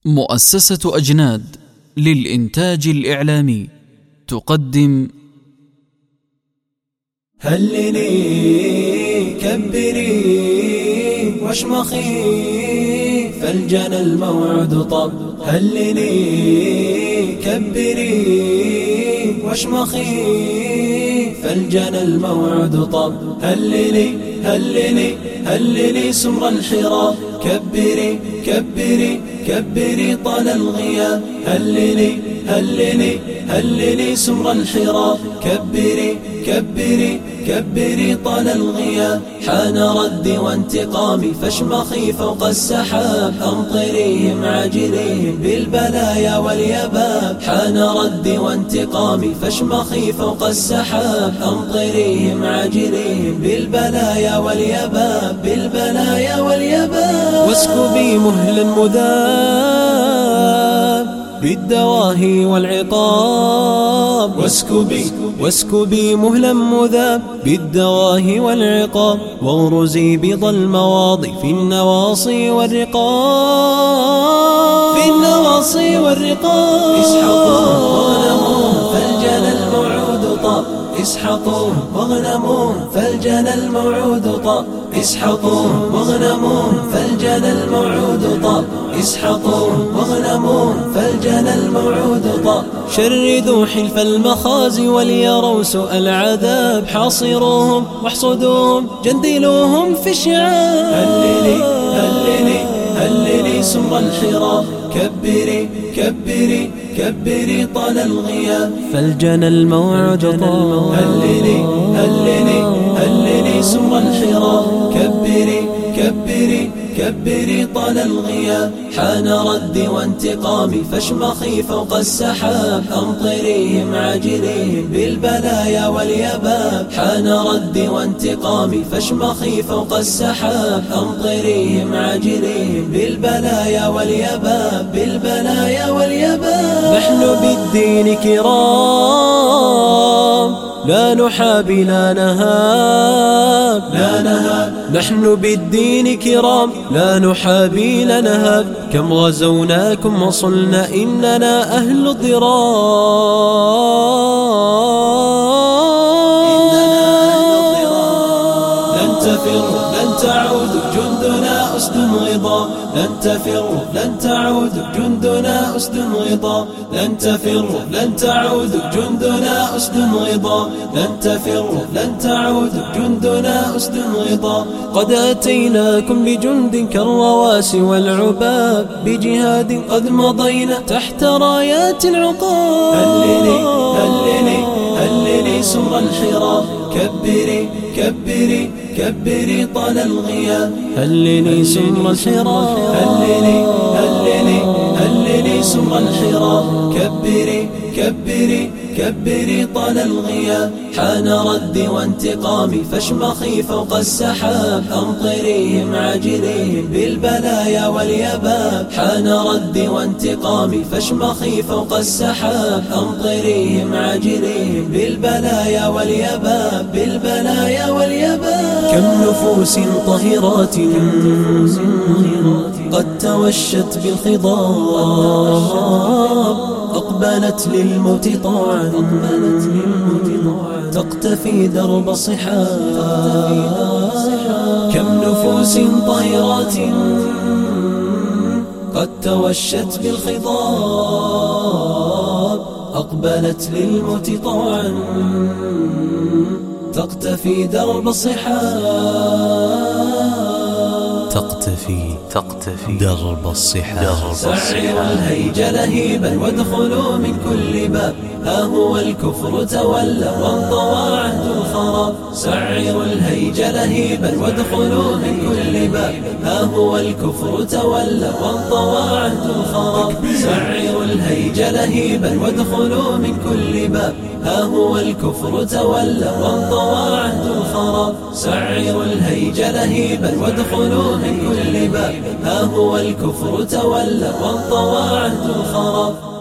مؤسسة أجناد للإنتاج الإعلامي تقدم هللي كبري واشمخي فالجنى الموعد طب. هللي كبري واشمخي فالجنى الموعد طب. هللي سمر الحراب كبري كبري كبري طال الغياب. هللي سمر الحراب كبري كبري كبري طال الغياب. حان ردي وانتقامي فاشمخي فوق السحاب. أمطريهم عاجليهم بالبلايا واليباب. حان ردي وانتقامي فاشمخي فوق السحاب. أمطريهم عاجليهم بالبلايا واليباب. بالبلايا واليباب. واسكبي مهلا مذاب بالدواهي والعقاب. واسكبي مهلا مذاب بالدواهي والعقاب. واغرزي بيض المواضي في النواصي والرقاب. في النواصي والرقاب. اسحقوا واغنموا فالجنى الموعود طاب. اسحقوا واغنموا فالجنى الموعود طاب. اسحقوا واغنموا فالجنى الموعود طاب. اسحقوا واغنموا فالجنى الموعود طاب. شردوا حلف المخازي وليروا سوء العذاب. حاصروهم واحصدوهم جندلوهم في الشعاب. هللي سمر الحراب كبري كبري كبري طال الغياب. فالجنى الموعد طاب. هللي سمر الحراب كبري كبري كبري طال الغياب. حان ردي وانتقامي فاشمخي فوق السحاب. أمطريهم عاجليهم بالبلايا واليباب. حان ردي وانتقامي فاشمخي فوق السحاب. أمطريهم عاجليهم بالبلايا واليباب. بالبلايا واليباب. نحن بالدين كرام لا نحابي لا نهاب. نحن بالدين كرام لا نحابي لا نهاب. كم غزوناكم وصلنا إننا أهل الضرار. لن تفروا لن تعودوا جندنا أسد غضاب. لن تفروا لن تعودوا جندنا أسد غضاب. لن تفروا لن تعودوا جندنا أسد غضاب. لن تفروا لن تعودوا جندنا أسد غضاب. قد أتيناكم بجند كالرواسي والعباب. بجهاد قد مضينا تحت رايات العقاب. هللي سمر الحراب كبري كبري كبري طال الغياب. هللي سمر الحراب. هللي سمر الحراب كبري كبري كبري طال الغياب. حان ردي وانتقامي فاشمخي فوق السحاب. أمطريهم عاجليهم بالبلايا واليباب. حان ردي وانتقامي فاشمخي فوق السحاب. أمطريهم عاجليهم بالبلايا واليباب. بالبلايا واليباب. كم نفوس طاهرات قد توشت بالخضاب. أقبلت للموت طوعا تقتفي درب الصحاب. كم نفوس طاهرات قد توشت بالخضاب. أقبلت للموت طوعا تقتفي درب الصحاب. تقتفي درب الصحاب. سعروا الهيج لهيبا وادخلوا من كل باب. ها هو الكفر تولى وانطوى عهد الخراب. سعروا الهيج لهيبا وادخلوا من كل باب. ها هو الكفر تولى وانطوى عهد الخراب. سعروا الهيج لهيبا وادخلوا من كل باب. ها هو الكفر تولى وانطوى عهد الخراب. سعروا الهيج لهيبا وادخلوا من كل باب. ها هو الكفر تولى وانطوى عهد الخراب.